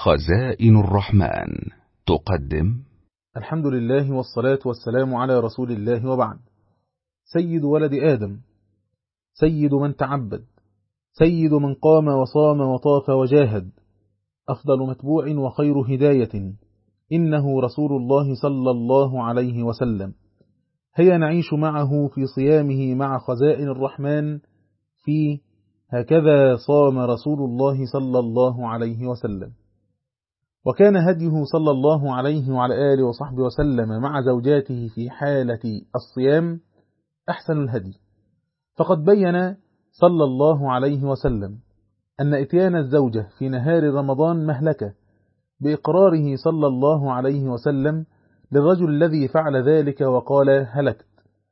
خزائن الرحمن تقدم. الحمد لله والصلاة والسلام على رسول الله، وبعد. سيد ولد آدم، سيد من تعبد، سيد من قام وصام وطاف وجاهد، أفضل متبوع وخير هداية، إنه رسول الله صلى الله عليه وسلم. هيا نعيش معه في صيامه مع خزائن الرحمن في هكذا صام رسول الله صلى الله عليه وسلم. وكان هديه صلى الله عليه وعلى آله وصحبه وسلم مع زوجاته في حالة الصيام أحسن الهدي، فقد بين صلى الله عليه وسلم أن إتيان الزوجة في نهار رمضان مهلكة، بإقراره صلى الله عليه وسلم للرجل الذي فعل ذلك وقال هلكت.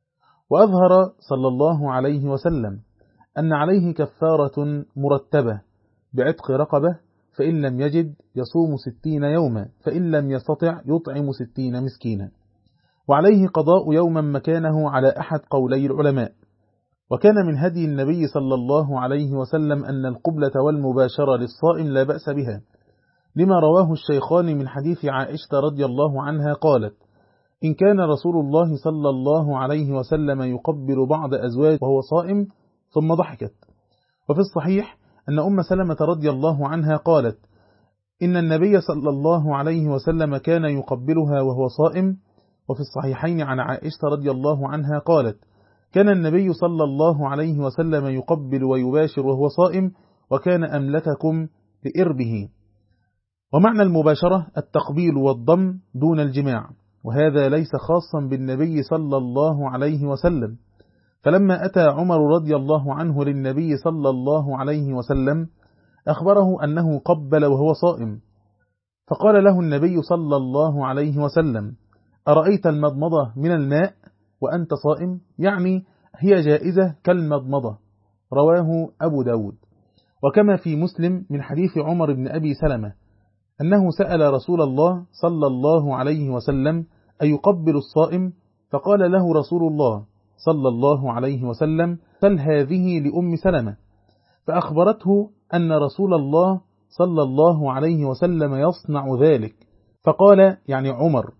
وأظهر صلى الله عليه وسلم أن عليه كفارة مرتبة بعتق رقبة، فإن لم يجد يصوم 60 يوما، فإن لم يستطع يطعم 60 مسكينا، وعليه قضاء يوما مكانه على أحد قولي العلماء. وكان من هدي النبي صلى الله عليه وسلم أن القبلة والمباشرة للصائم لا بأس بها، لما رواه الشيخان من حديث عائشة رضي الله عنها قالت: إن كان رسول الله صلى الله عليه وسلم يقبل بعض أزواجه وهو صائم، ثم ضحكت. وفي الصحيح أن أم سلمة رضي الله عنها قالت: إن النبي صلى الله عليه وسلم كان يقبلها وهو صائم. وفي الصحيحين عن عائشة رضي الله عنها قالت: كان النبي صلى الله عليه وسلم يقبل ويباشر وهو صائم، وكان أملككم لإربه. ومعنى المباشرة التقبيل والضم دون الجماع، وهذا ليس خاصا بالنبي صلى الله عليه وسلم. فلما أتى عمر رضي الله عنه للنبي صلى الله عليه وسلم أخبره أنه قبل وهو صائم، فقال له النبي صلى الله عليه وسلم: أرأيت المضمضة من الماء وأنت صائم؟ يعني هي جائزة كالمضمضة. رواه أبو داود. وكما في مسلم من حديث عمر بن أبي سلمة أنه سأل رسول الله صلى الله عليه وسلم أيقبل الصائم؟ فقال له رسول الله صلى الله عليه وسلم: سل هذه لأم سلمة. فأخبرته أن رسول الله صلى الله عليه وسلم يصنع ذلك، فقال يعني عمر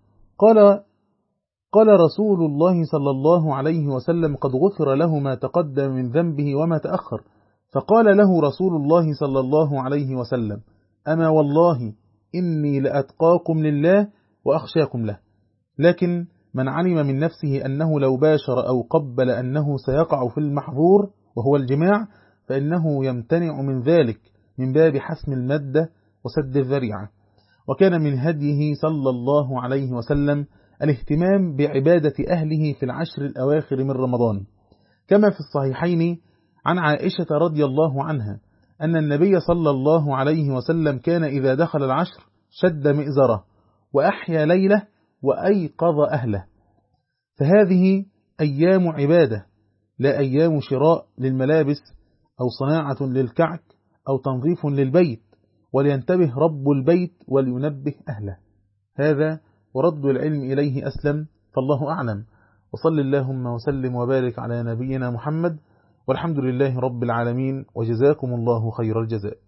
قال رسول الله صلى الله عليه وسلم: قد غفر له ما تقدم من ذنبه وما تأخر. فقال له رسول الله صلى الله عليه وسلم: أما والله إني لأتقاكم لله وأخشاكم له، لكن من علم من نفسه أنه لو باشر أو قبل أنه سيقع في المحظور وهو الجماع، فإنه يمتنع من ذلك من باب حسم المادة وسد الذريعة. وكان من هديه صلى الله عليه وسلم الاهتمام بعبادة أهله في العشر الأواخر من رمضان، كما في الصحيحين عن عائشة رضي الله عنها أن النبي صلى الله عليه وسلم كان إذا دخل العشر شد مئزره وأحيا ليله وأيقظ أهله. فهذه أيام عبادة، لا أيام شراء للملابس أو صناعة للكعك أو تنظيف للبيت، ولينتبه رب البيت ولينبه أهله. هذا ورد العلم إليه أسلم، فالله أعلم. وصل اللهم وسلم وبارك على نبينا محمد، والحمد لله رب العالمين، وجزاكم الله خير الجزاء.